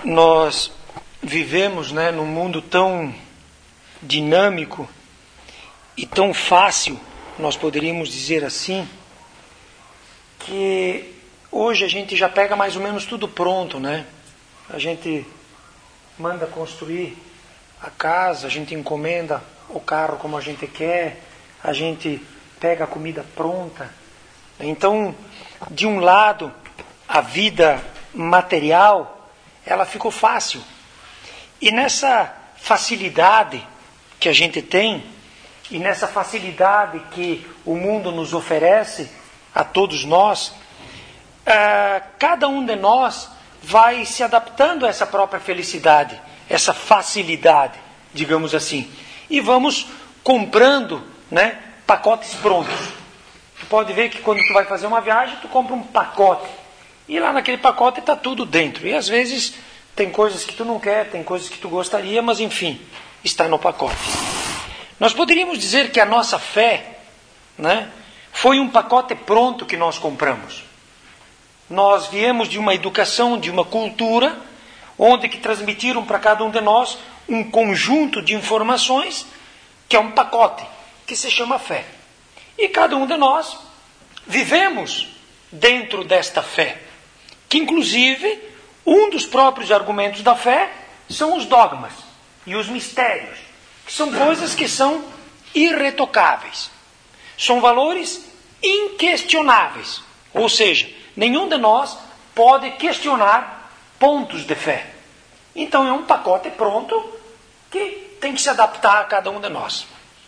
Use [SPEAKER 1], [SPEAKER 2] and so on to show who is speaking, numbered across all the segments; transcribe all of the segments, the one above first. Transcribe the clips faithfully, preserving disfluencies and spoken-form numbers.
[SPEAKER 1] Nós vivemos, né, num mundo tão dinâmico e tão fácil, nós poderíamos dizer assim, que hoje a gente já pega mais ou menos tudo pronto, né? A gente manda construir a casa, a gente encomenda o carro como a gente quer, a gente pega a comida pronta. Então, de um lado, a vida material, ela ficou fácil. E nessa facilidade que a gente tem, e nessa facilidade que o mundo nos oferece, a todos nós, uh, cada um de nós vai se adaptando a essa própria felicidade, essa facilidade, digamos assim. E vamos comprando, né, pacotes prontos. Tu pode ver que quando tu vai fazer uma viagem, tu compra um pacote. E lá naquele pacote está tudo dentro. E às vezes tem coisas que tu não quer, tem coisas que tu gostaria, mas enfim, está no pacote. Nós poderíamos dizer que a nossa fé, né, foi um pacote pronto que nós compramos. Nós viemos de uma educação, de uma cultura, onde que transmitiram para cada um de nós um conjunto de informações, que é um pacote, que se chama fé. E cada um de nós vivemos dentro desta fé, que inclusive um dos próprios argumentos da fé são os dogmas e os mistérios, que são coisas que são irretocáveis. São valores inquestionáveis. Ou seja, nenhum de nós pode questionar pontos de fé. Então é um pacote pronto que tem que se adaptar a cada um de nós.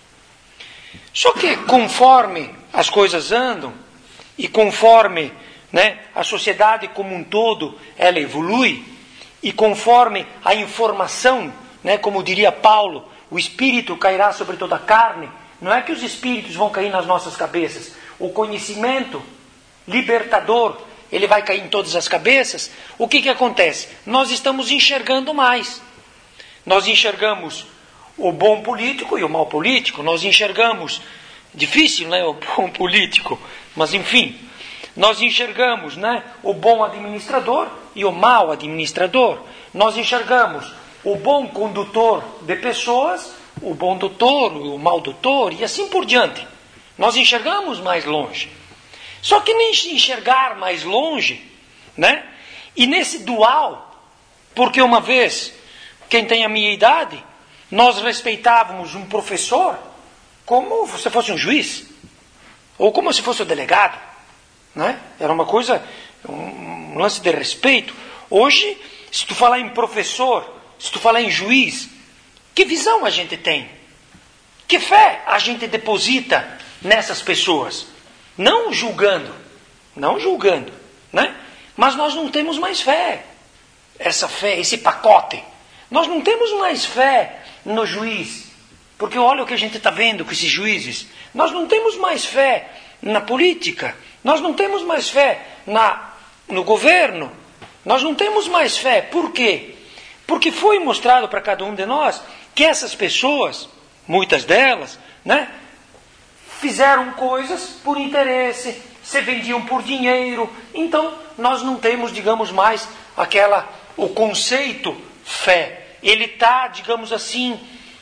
[SPEAKER 1] Só que conforme as coisas andam e conforme, né, a sociedade como um todo ela evolui, e conforme a informação, né, como diria Paulo, o Espírito cairá sobre toda a carne. Não é que os Espíritos vão cair nas nossas cabeças. O conhecimento libertador, ele vai cair em todas as cabeças. O que que acontece? Nós estamos enxergando mais. Nós enxergamos o bom político e o mau político. Nós enxergamos, difícil, né, o bom político, mas enfim, nós enxergamos, né, o bom administrador e o mau administrador. Nós enxergamos o bom condutor de pessoas, o bom doutor, o mau doutor, e assim por diante. Nós enxergamos mais longe. Só que nem enxergar mais longe, né? E nesse dual, porque uma vez, quem tem a minha idade, nós respeitávamos um professor como se fosse um juiz, ou como se fosse o delegado, né? Era uma coisa, um lance de respeito. Hoje, se tu falar em professor, se tu falar em juiz, que visão a gente tem? Que fé a gente deposita nessas pessoas? Não julgando, não julgando, né? Mas nós não temos mais fé. Essa fé, esse pacote. Nós não temos mais fé no juiz. Porque olha o que a gente está vendo com esses juízes. Nós não temos mais fé na política. Nós não temos mais fé na, no governo. Nós não temos mais fé. Por quê? Porque foi mostrado para cada um de nós que essas pessoas, muitas delas, né, fizeram coisas por interesse, se vendiam por dinheiro. Então, nós não temos, digamos, mais aquela, o conceito fé. Ele está, digamos assim,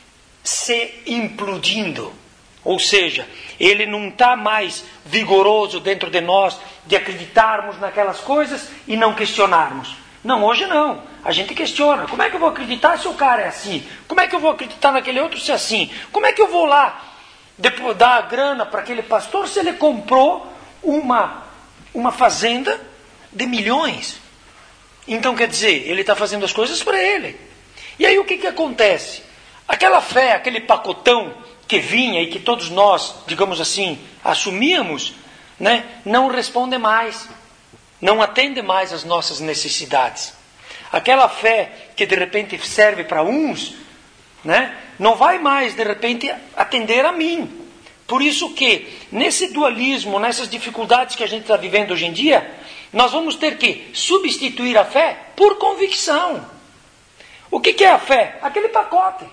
[SPEAKER 1] se implodindo. Ou seja, ele não está mais vigoroso dentro de nós de acreditarmos naquelas coisas e não questionarmos. Não, hoje não. A gente questiona. Como é que eu vou acreditar se o cara é assim? Como é que eu vou acreditar naquele outro se é assim? Como é que eu vou lá depois dar a grana para aquele pastor se ele comprou uma, uma fazenda de milhões? Então, quer dizer, ele está fazendo as coisas para ele. E aí o que que acontece? Aquela fé, aquele pacotão que vinha e que todos nós, digamos assim, assumíamos, né, não responde mais. Não atende mais às nossas necessidades. Aquela fé que de repente serve para uns, né, não vai mais de repente atender a mim. Por isso que nesse dualismo, nessas dificuldades que a gente está vivendo hoje em dia, nós vamos ter que substituir a fé por convicção. O que que é a fé? Aquele pacote.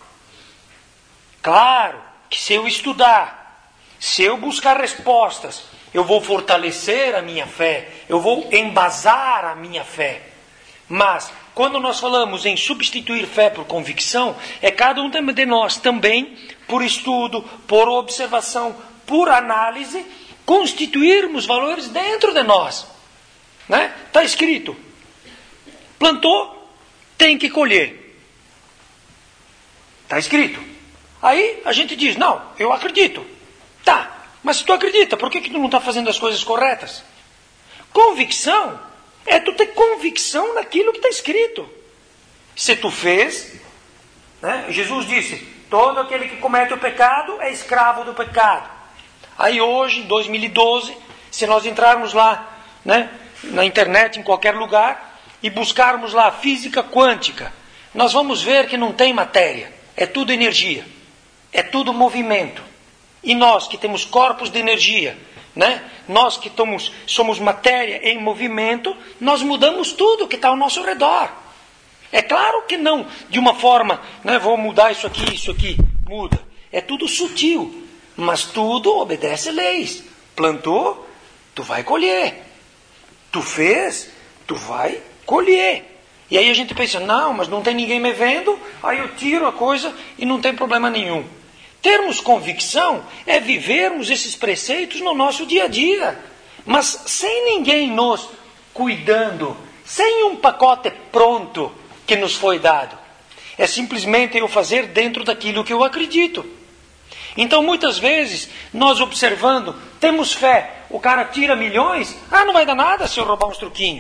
[SPEAKER 1] Claro que se eu estudar, se eu buscar respostas, eu vou fortalecer a minha fé, eu vou embasar a minha fé. Mas quando nós falamos em substituir fé por convicção, é cada um de nós também, por estudo, por observação, por análise, constituirmos valores dentro de nós. Né? Está escrito, plantou, tem que colher. Está escrito. Aí a gente diz, não, eu acredito. Tá, mas se tu acredita, por que, que tu não está fazendo as coisas corretas? Convicção é tu ter convicção naquilo que está escrito. Se tu fez, né? Jesus disse, todo aquele que comete o pecado é escravo do pecado. Aí hoje, em dois mil e doze, se nós entrarmos lá, né, na internet, em qualquer lugar, e buscarmos lá física quântica, nós vamos ver que não tem matéria, é tudo energia, é tudo movimento. E nós que temos corpos de energia, né? Nós que somos, somos matéria em movimento, nós mudamos tudo que está ao nosso redor. É claro que não de uma forma, né, vou mudar isso aqui, isso aqui, muda. É tudo sutil, mas tudo obedece leis. Plantou, tu vai colher. Tu fez, tu vai colher. E aí a gente pensa, não, mas não tem ninguém me vendo, aí eu tiro a coisa e não tem problema nenhum. Termos convicção é vivermos esses preceitos no nosso dia a dia, mas sem ninguém nos cuidando, sem um pacote pronto que nos foi dado. É simplesmente eu fazer dentro daquilo que eu acredito. Então muitas vezes, nós observando, temos fé, o cara tira milhões, ah, não vai dar nada se eu roubar uns truquinhos.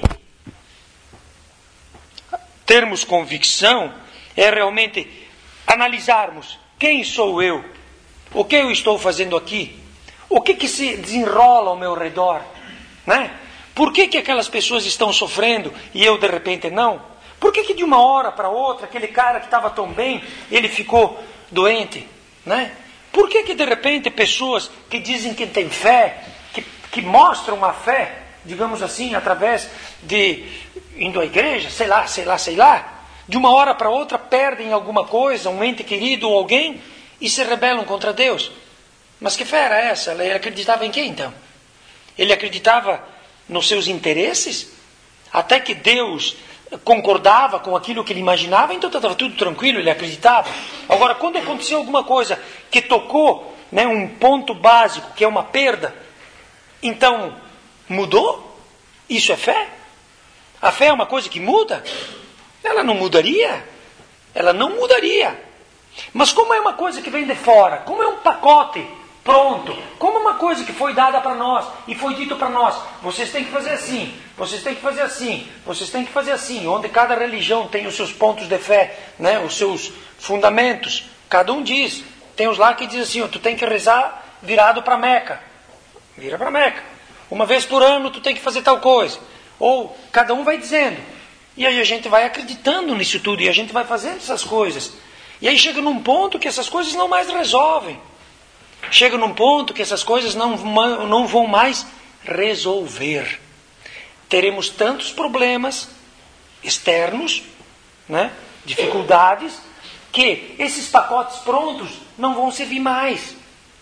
[SPEAKER 1] Termos convicção é realmente analisarmos quem sou eu, o que eu estou fazendo aqui, o que, que se desenrola ao meu redor, né? Por que, que aquelas pessoas estão sofrendo e eu de repente não? Por que, que de uma hora para outra, aquele cara que estava tão bem, ele ficou doente, né? Por que, que de repente pessoas que dizem que têm fé, que, que mostram a fé, digamos assim, através de indo à igreja, sei lá, sei lá, sei lá, de uma hora para outra perdem alguma coisa, um ente querido ou alguém, e se rebelam contra Deus? Mas que fé era essa? Ele acreditava em quem então? Ele acreditava nos seus interesses? Até que Deus concordava com aquilo que ele imaginava, então estava tudo tranquilo, ele acreditava. Agora, quando aconteceu alguma coisa que tocou, né, um ponto básico, que é uma perda, então mudou? Isso é fé? A fé é uma coisa que muda? Ela não mudaria. Ela não mudaria. Mas como é uma coisa que vem de fora, como é um pacote pronto, como é uma coisa que foi dada para nós e foi dito para nós, vocês têm que fazer assim, vocês têm que fazer assim, vocês têm que fazer assim, onde cada religião tem os seus pontos de fé, né, os seus fundamentos, cada um diz. Tem os lá que diz assim, ó, tu tem que rezar virado para Meca, vira para Meca. Uma vez por ano tu tem que fazer tal coisa. Ou cada um vai dizendo. E aí a gente vai acreditando nisso tudo e a gente vai fazendo essas coisas. E aí chega num ponto que essas coisas não mais resolvem. Chega num ponto que essas coisas não, não vão mais resolver. Teremos tantos problemas externos, né, dificuldades, que esses pacotes prontos não vão servir mais.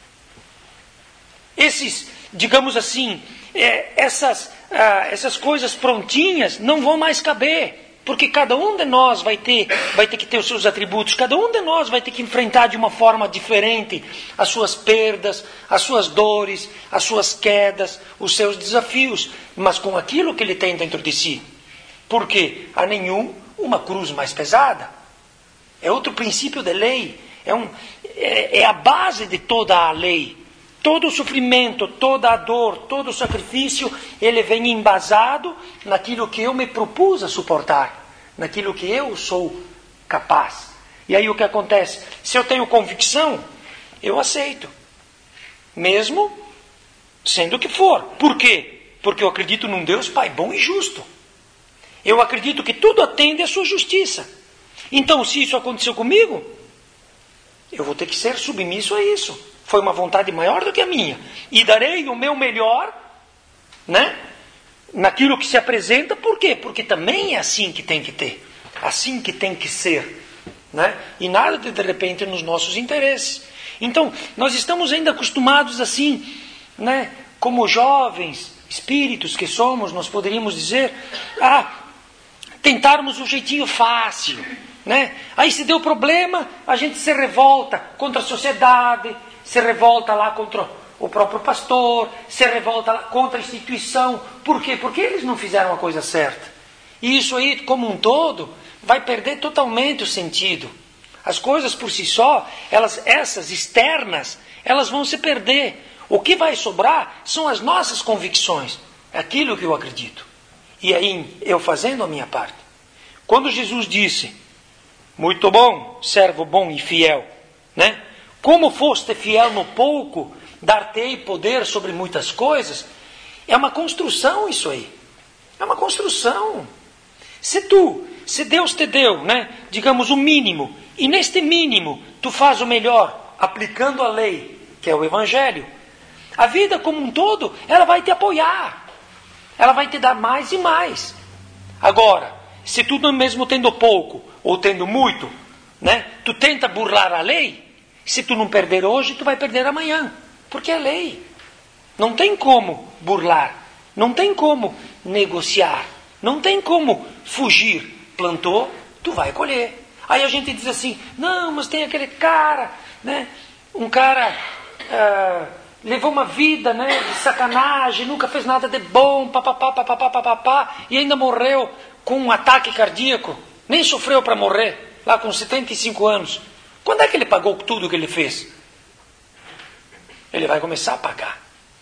[SPEAKER 1] Esses, digamos assim, é, essas, ah, essas coisas prontinhas não vão mais caber. Porque cada um de nós vai ter, vai ter que ter os seus atributos, cada um de nós vai ter que enfrentar de uma forma diferente as suas perdas, as suas dores, as suas quedas, os seus desafios, mas com aquilo que ele tem dentro de si. Porque a nenhum uma cruz mais pesada. É outro princípio de lei, é, um, é, é a base de toda a lei. Todo o sofrimento, toda a dor, todo o sacrifício, ele vem embasado naquilo que eu me propus a suportar, naquilo que eu sou capaz. E aí o que acontece? Se eu tenho convicção, eu aceito, mesmo sendo o que for. Por quê? Porque eu acredito num Deus Pai bom e justo. Eu acredito que tudo atende à sua justiça. Então, se isso aconteceu comigo, eu vou ter que ser submisso a isso. Foi uma vontade maior do que a minha. E darei o meu melhor, né, naquilo que se apresenta. Por quê? Porque também é assim que tem que ter. Assim que tem que ser. Né? E nada de, de repente nos nossos interesses. Então, nós estamos ainda acostumados assim, né, como jovens espíritos que somos, nós poderíamos dizer, ah, tentarmos o jeitinho fácil, né? Aí se deu problema, a gente se revolta contra a sociedade, se revolta lá contra o próprio pastor, se revolta lá contra a instituição. Por quê? Porque eles não fizeram a coisa certa. E isso aí, como um todo, vai perder totalmente o sentido. As coisas por si só, elas, essas externas, elas vão se perder. O que vai sobrar são as nossas convicções, aquilo que eu acredito. E aí, eu fazendo a minha parte. Quando Jesus disse, muito bom, servo bom e fiel, né? Como foste fiel no pouco, dar-te-ei poder sobre muitas coisas. É uma construção isso aí. É uma construção. Se tu, se Deus te deu, né, digamos o mínimo, e neste mínimo tu faz o melhor, aplicando a lei, que é o Evangelho, a vida como um todo, ela vai te apoiar. Ela vai te dar mais e mais. Agora, se tu mesmo tendo pouco, ou tendo muito, né, tu tenta burlar a lei, se tu não perder hoje, tu vai perder amanhã. Porque é lei. Não tem como burlar. Não tem como negociar. Não tem como fugir. Plantou, tu vai colher. Aí a gente diz assim, não, mas tem aquele cara, né? Um cara ah, levou uma vida, né, de sacanagem, nunca fez nada de bom, papapá, papapá, papapá, e ainda morreu com um ataque cardíaco. Nem sofreu para morrer, lá com setenta e cinco anos. Quando é que ele pagou tudo o que ele fez? Ele vai começar a pagar.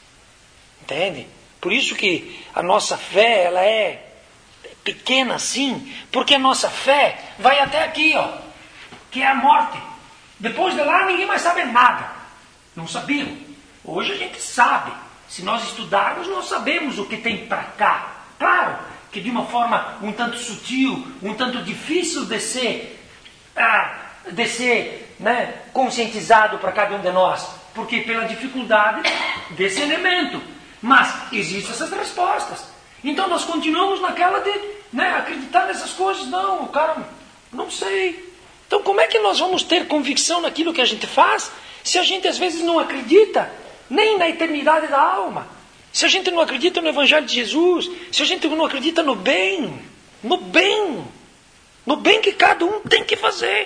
[SPEAKER 1] Entende? Por isso que a nossa fé, ela é pequena assim, porque a nossa fé vai até aqui, ó, que é a morte. Depois de lá ninguém mais sabe nada. Não sabiam. Hoje a gente sabe. Se nós estudarmos, nós sabemos o que tem para cá. Claro que de uma forma um tanto sutil, um tanto difícil de ser, ah, de ser, né, conscientizado para cada um de nós. Porque pela dificuldade desse elemento. Mas existem essas respostas. Então nós continuamos naquela de, né, acreditar nessas coisas. Não, o cara, não sei. Então como é que nós vamos ter convicção naquilo que a gente faz, se a gente às vezes não acredita nem na eternidade da alma? Se a gente não acredita no Evangelho de Jesus, se a gente não acredita no bem, no bem, no bem que cada um tem que fazer,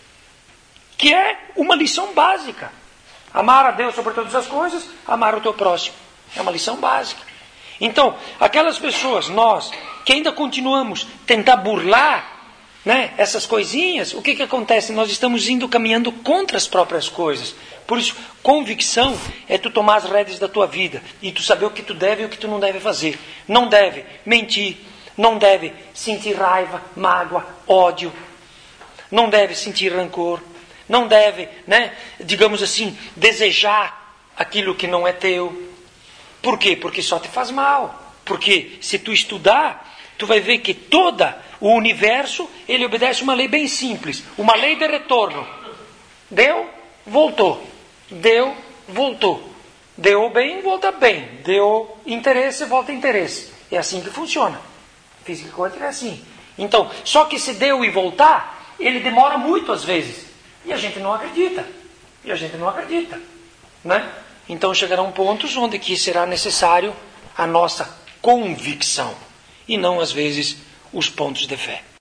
[SPEAKER 1] que é uma lição básica. Amar a Deus sobre todas as coisas, amar o teu próximo. É uma lição básica. Então, aquelas pessoas, nós, que ainda continuamos a tentar burlar, né, essas coisinhas, o que, que acontece? Nós estamos indo caminhando contra as próprias coisas. Por isso, convicção é tu tomar as rédeas da tua vida e tu saber o que tu deve e o que tu não deve fazer. Não deve mentir, não deve sentir raiva, mágoa, ódio, não deve sentir rancor, não deve, né, digamos assim, desejar aquilo que não é teu. Por quê? Porque só te faz mal. Porque se tu estudar, tu vai ver que todo o universo, ele obedece uma lei bem simples. Uma lei de retorno. Deu, voltou. Deu, voltou. Deu bem, volta bem. Deu interesse, volta interesse. É assim que funciona. Física quântica é assim. Então, só que se deu e voltar, ele demora muito às vezes. E a gente não acredita. E a gente não acredita. Né? Então chegarão pontos onde que será necessário a nossa convicção. E não, às vezes, os pontos de fé.